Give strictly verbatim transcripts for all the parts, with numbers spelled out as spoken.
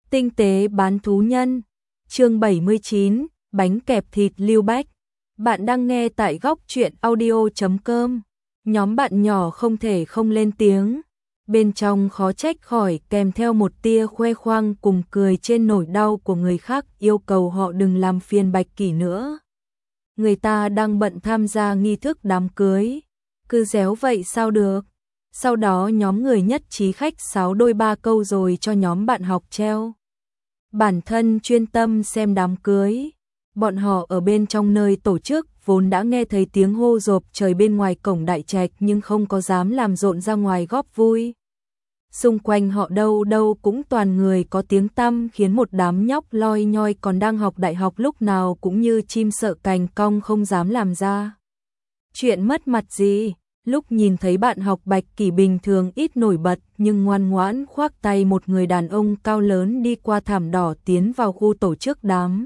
Tinh tế bán thú nhân, chương bảy mươi chín, bánh kẹp thịt Lưu Bách. Bạn đang nghe tại góc truyện audio chấm com. Nhóm bạn nhỏ không thể không lên tiếng. Bên trong khó trách khỏi kèm theo một tia khoe khoang cùng cười trên nỗi đau của người khác, yêu cầu họ đừng làm phiền Bạch Kỷ nữa. Người ta đang bận tham gia nghi thức đám cưới, cứ réo vậy sao được. Sau đó nhóm người nhất trí khách sáo đôi ba câu rồi cho nhóm bạn học treo. Bản thân chuyên tâm xem đám cưới. Bọn họ ở bên trong nơi tổ chức vốn đã nghe thấy tiếng hô rộp trời bên ngoài cổng đại trạch, nhưng không có dám làm rộn ra ngoài góp vui. Xung quanh họ đâu đâu cũng toàn người có tiếng tăm, khiến một đám nhóc loi nhoi còn đang học đại học lúc nào cũng như chim sợ cành cong, không dám làm ra chuyện mất mặt gì. Lúc nhìn thấy bạn học Bạch Kỷ bình thường ít nổi bật nhưng ngoan ngoãn khoác tay một người đàn ông cao lớn đi qua thảm đỏ tiến vào khu tổ chức đám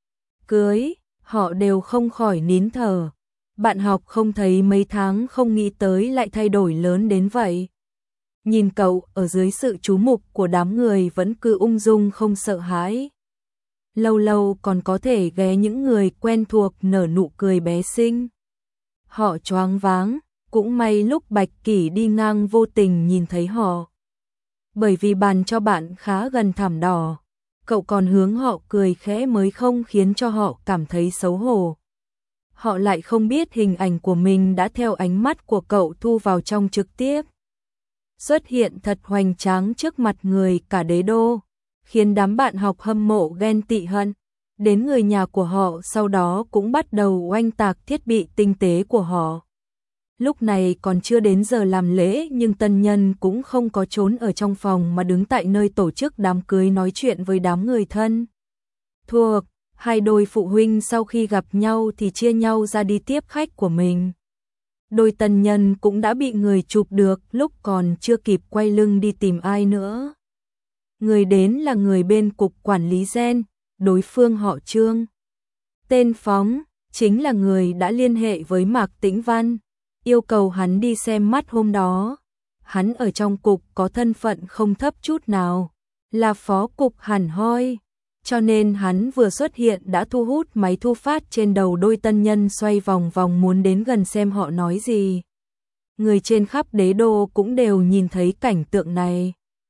cưới, họ đều không khỏi nín thở. Bạn học không thấy mấy tháng không nghĩ tới lại thay đổi lớn đến vậy. Nhìn cậu ở dưới sự chú mục của đám người vẫn cứ ung dung không sợ hãi. Lâu lâu còn có thể ghé những người quen thuộc nở nụ cười bé xinh. Họ choáng váng. Cũng may lúc Bạch Kỷ đi ngang vô tình nhìn thấy họ. Bởi vì bàn cho bạn khá gần thảm đỏ, cậu còn hướng họ cười khẽ mới không khiến cho họ cảm thấy xấu hổ. Họ lại không biết hình ảnh của mình đã theo ánh mắt của cậu thu vào trong trực tiếp. Xuất hiện thật hoành tráng trước mặt người cả đế đô, khiến đám bạn học hâm mộ ghen tị hận. Đến người nhà của họ sau đó cũng bắt đầu oanh tạc thiết bị tinh tế của họ. Lúc này còn chưa đến giờ làm lễ nhưng tân nhân cũng không có trốn ở trong phòng mà đứng tại nơi tổ chức đám cưới nói chuyện với đám người thân thuộc. Hai đôi phụ huynh sau khi gặp nhau thì chia nhau ra đi tiếp khách của mình. Đôi tân nhân cũng đã bị người chụp được lúc còn chưa kịp quay lưng đi tìm ai nữa. Người đến là người bên cục quản lý gen, đối phương họ Trương. Tên Phóng, chính là người đã liên hệ với Mạc Tĩnh Văn, yêu cầu hắn đi xem mắt hôm đó. Hắn ở trong cục có thân phận không thấp chút nào, là phó cục hẳn hoi, cho nên hắn vừa xuất hiện đã thu hút máy thu phát trên đầu đôi tân nhân xoay vòng vòng muốn đến gần xem họ nói gì. Người trên khắp đế đô cũng đều nhìn thấy cảnh tượng này.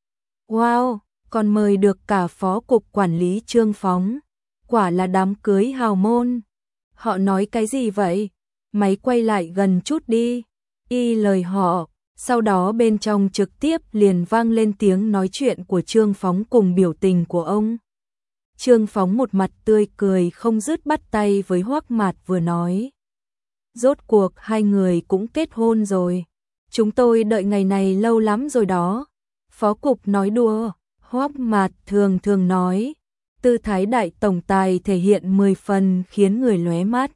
Wow, còn mời được cả phó cục quản lý Trương Phóng, quả là đám cưới hào môn. Họ nói cái gì vậy? Máy quay lại gần chút đi. Y lời họ, sau đó bên trong trực tiếp liền vang lên tiếng nói chuyện của Trương Phóng cùng biểu tình của ông. Trương Phóng một mặt tươi cười không dứt bắt tay với Hoắc Mạt vừa nói. Rốt cuộc hai người cũng kết hôn rồi. Chúng tôi đợi ngày này lâu lắm rồi đó. Phó cục nói đùa, Hoắc Mạt thường thường nói. Tư thái đại tổng tài thể hiện mười phần khiến người lóe mắt.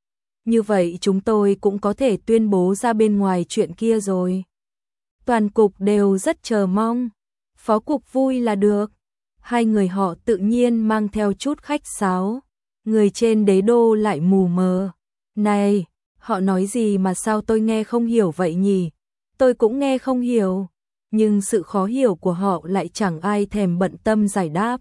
Như vậy chúng tôi cũng có thể tuyên bố ra bên ngoài chuyện kia rồi. Toàn cục đều rất chờ mong. Phó cục vui là được. Hai người họ tự nhiên mang theo chút khách sáo. Người trên đế đô lại mù mờ. Này, họ nói gì mà sao tôi nghe không hiểu vậy nhỉ? Tôi cũng nghe không hiểu. Nhưng sự khó hiểu của họ lại chẳng ai thèm bận tâm giải đáp.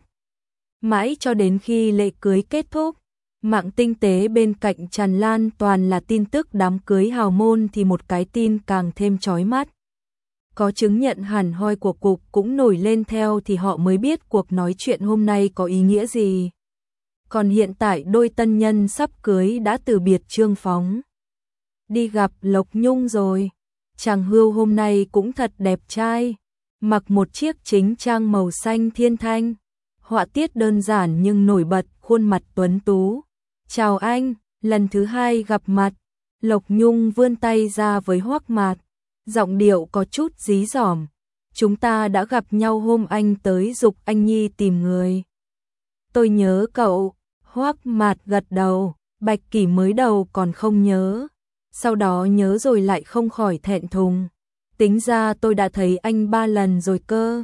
Mãi cho đến khi lễ cưới kết thúc, mạng tinh tế bên cạnh tràn lan toàn là tin tức đám cưới hào môn thì một cái tin càng thêm chói mắt. Có chứng nhận hẳn hoi của cục cũng nổi lên theo thì họ mới biết cuộc nói chuyện hôm nay có ý nghĩa gì. Còn hiện tại đôi tân nhân sắp cưới đã từ biệt Trương Phóng. Đi gặp Lộc Nhung rồi. Chàng hươu hôm nay cũng thật đẹp trai. Mặc một chiếc chính trang màu xanh thiên thanh. Họa tiết đơn giản nhưng nổi bật, khuôn mặt tuấn tú. Chào anh, lần thứ hai gặp mặt. Lộc Nhung vươn tay ra với Hoắc Mạt, giọng điệu có chút dí dỏm. Chúng ta đã gặp nhau hôm anh tới giục anh Nhi tìm người. Tôi nhớ cậu. Hoắc Mạt gật đầu. Bạch Kỷ mới đầu còn không nhớ, sau đó nhớ rồi lại không khỏi thẹn thùng. Tính ra tôi đã thấy anh ba lần rồi cơ.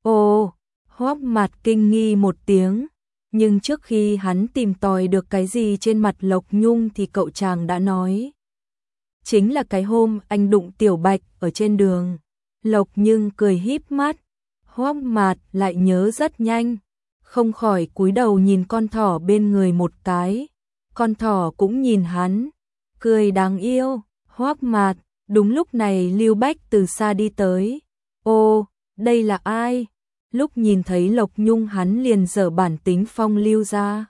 Ồ, Hoắc Mạt kinh nghi một tiếng. Nhưng trước khi hắn tìm tòi được cái gì trên mặt Lộc Nhung thì cậu chàng đã nói. Chính là cái hôm anh đụng Tiểu Bạch ở trên đường. Lộc Nhưng cười híp mắt. Hoắc Mạt lại nhớ rất nhanh. không khỏi cúi đầu nhìn con thỏ bên người một cái. Con thỏ cũng nhìn hắn, cười đáng yêu. Hoắc Mạt, đúng lúc này Lưu Bách từ xa đi tới. Ô, đây là ai? Lúc nhìn thấy Lộc Nhung hắn liền dở bản tính phong lưu ra.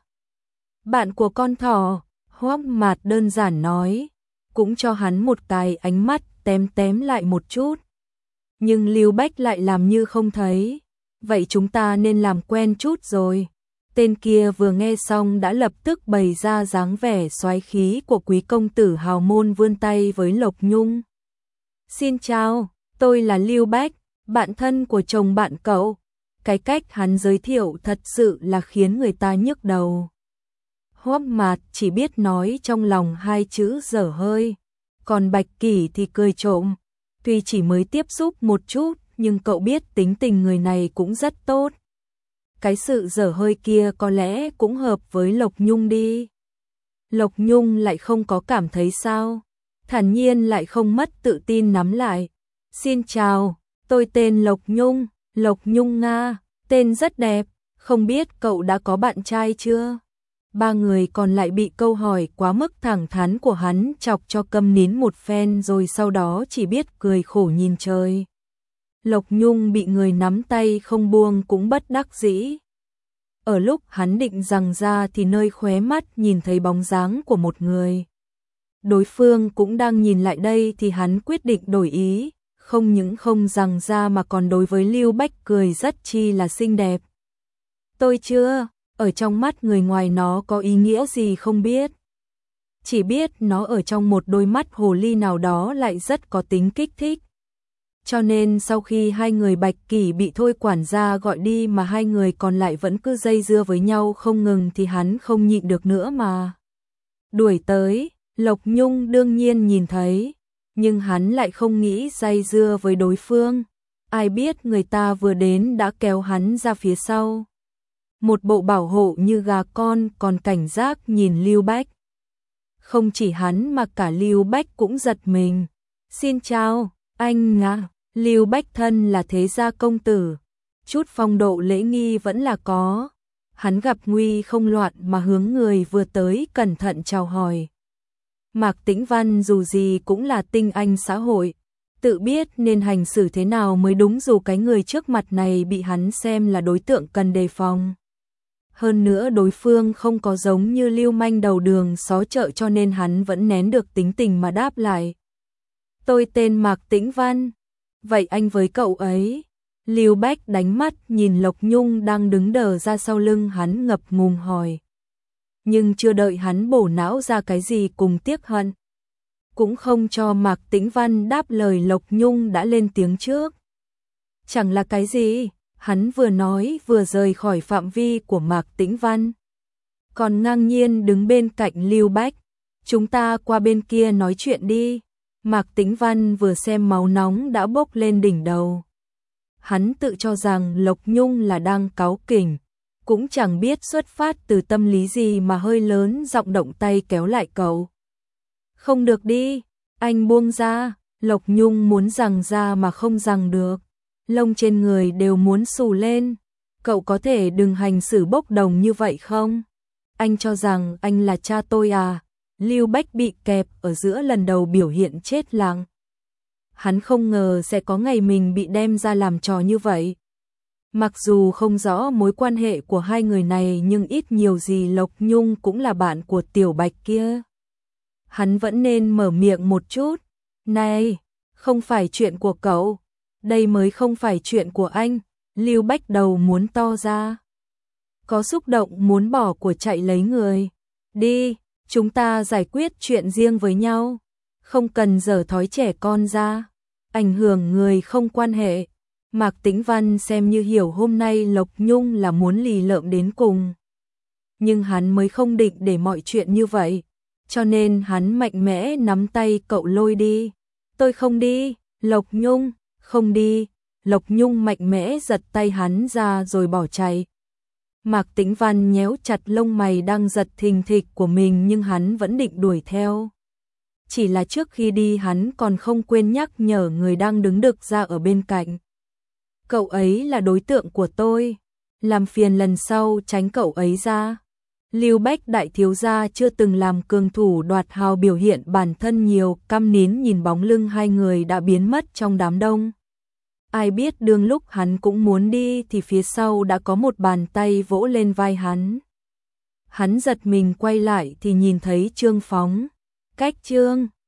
Bạn của con thỏ, Hoắc Mạt đơn giản nói, cũng cho hắn một cái ánh mắt tém tém lại một chút. Nhưng Lưu Bách lại làm như không thấy. Vậy chúng ta nên làm quen chút rồi. Tên kia vừa nghe xong đã lập tức bày ra dáng vẻ soái khí của quý công tử hào môn, vươn tay với Lộc Nhung. Xin chào, tôi là Lưu Bách, bạn thân của chồng bạn cậu. Cái cách hắn giới thiệu thật sự là khiến người ta nhức đầu. Hoắc Mạt chỉ biết nói trong lòng hai chữ dở hơi. Còn Bạch Kỷ thì cười trộm. Tuy chỉ mới tiếp xúc một chút, nhưng cậu biết tính tình người này cũng rất tốt. Cái sự dở hơi kia có lẽ cũng hợp với Lộc Nhung đi. Lộc Nhung lại không có cảm thấy sao. Thản nhiên lại không mất tự tin nắm lại. Xin chào, tôi tên Lộc Nhung, Lộc Nhung Nga, tên rất đẹp, không biết cậu đã có bạn trai chưa? Ba người còn lại bị câu hỏi quá mức thẳng thắn của hắn chọc cho câm nín một phen, rồi sau đó chỉ biết cười khổ nhìn trời. Lộc Nhung bị người nắm tay không buông cũng bất đắc dĩ. Ở lúc hắn định giằng ra thì nơi khóe mắt nhìn thấy bóng dáng của một người. Đối phương cũng đang nhìn lại đây thì hắn quyết định đổi ý, không những không giằng ra mà còn đối với Lưu Bách cười rất chi là xinh đẹp. Tôi chưa, ở trong mắt người ngoài nó có ý nghĩa gì không biết. Chỉ biết nó ở trong một đôi mắt hồ ly nào đó lại rất có tính kích thích. Cho nên sau khi hai người Bạch Kỷ bị Thôi quản gia gọi đi mà hai người còn lại vẫn cứ dây dưa với nhau không ngừng thì hắn không nhịn được nữa mà đuổi tới. Lộc Nhung đương nhiên nhìn thấy, nhưng hắn lại không nghĩ dây dưa với đối phương. Ai biết người ta vừa đến đã kéo hắn ra phía sau. Một bộ bảo hộ như gà con, còn cảnh giác nhìn Lưu Bách. Không chỉ hắn mà cả Lưu Bách cũng giật mình. Xin chào, anh Nga. Lưu Bách thân là thế gia công tử, chút phong độ lễ nghi vẫn là có. Hắn gặp nguy không loạn mà hướng người vừa tới cẩn thận chào hỏi. Mạc Tĩnh Văn dù gì cũng là tinh anh xã hội, tự biết nên hành xử thế nào mới đúng, dù cái người trước mặt này bị hắn xem là đối tượng cần đề phòng. Hơn nữa đối phương không có giống như lưu manh đầu đường xó chợ, cho nên hắn vẫn nén được tính tình mà đáp lại. Tôi tên Mạc Tĩnh Văn. Vậy anh với cậu ấy? Lưu Bách đánh mắt nhìn Lộc Nhung đang đứng đờ ra sau lưng hắn ngập ngùng hỏi. Nhưng chưa đợi hắn bổ não ra cái gì cùng tiếc hận, cũng không cho Mạc Tĩnh Văn đáp lời, Lộc Nhung đã lên tiếng trước. Chẳng là cái gì, hắn vừa nói vừa rời khỏi phạm vi của Mạc Tĩnh Văn. Còn ngang nhiên đứng bên cạnh Lưu Bách. Chúng ta qua bên kia nói chuyện đi. Mạc Tĩnh Văn vừa xem máu nóng đã bốc lên đỉnh đầu. Hắn tự cho rằng Lộc Nhung là đang cáu kỉnh, cũng chẳng biết xuất phát từ tâm lý gì mà hơi lớn giọng động tay kéo lại cậu. Không được đi, anh buông ra. Lộc Nhung muốn giằng ra mà không giằng được, lông trên người đều muốn xù lên. Cậu có thể đừng hành xử bốc đồng như vậy không? Anh cho rằng anh là cha tôi à? Lưu Bách bị kẹp ở giữa lần đầu biểu hiện chết lặng. Hắn không ngờ sẽ có ngày mình bị đem ra làm trò như vậy. Mặc dù không rõ mối quan hệ của hai người này, nhưng ít nhiều gì Lộc Nhung cũng là bạn của Tiểu Bạch kia. Hắn vẫn nên mở miệng một chút. Này, không phải chuyện của cậu, đây mới không phải chuyện của anh. Lưu Bách đầu muốn to ra, có xúc động muốn bỏ của chạy lấy người. Đi, chúng ta giải quyết chuyện riêng với nhau, không cần giở thói trẻ con ra, ảnh hưởng người không quan hệ. Mạc Tĩnh Văn xem như hiểu hôm nay Lộc Nhung là muốn lì lợm đến cùng. Nhưng hắn mới không định để mọi chuyện như vậy, cho nên hắn mạnh mẽ nắm tay cậu lôi đi. Tôi không đi. Lộc Nhung, không đi. Lộc Nhung mạnh mẽ giật tay hắn ra rồi bỏ chạy. Mạc Tĩnh Văn nhéo chặt lông mày đang giật thình thịch của mình, nhưng hắn vẫn định đuổi theo. Chỉ là trước khi đi hắn còn không quên nhắc nhở người đang đứng đực ra ở bên cạnh. Cậu ấy là đối tượng của tôi. làm phiền lần sau tránh cậu ấy ra. Lưu Bách đại thiếu gia chưa từng làm cường thủ đoạt hào biểu hiện bản thân nhiều, căm nín nhìn bóng lưng hai người đã biến mất trong đám đông. Ai biết đương lúc hắn cũng muốn đi thì phía sau đã có một bàn tay vỗ lên vai hắn. Hắn giật mình quay lại thì nhìn thấy Trương Phóng. Cách Trương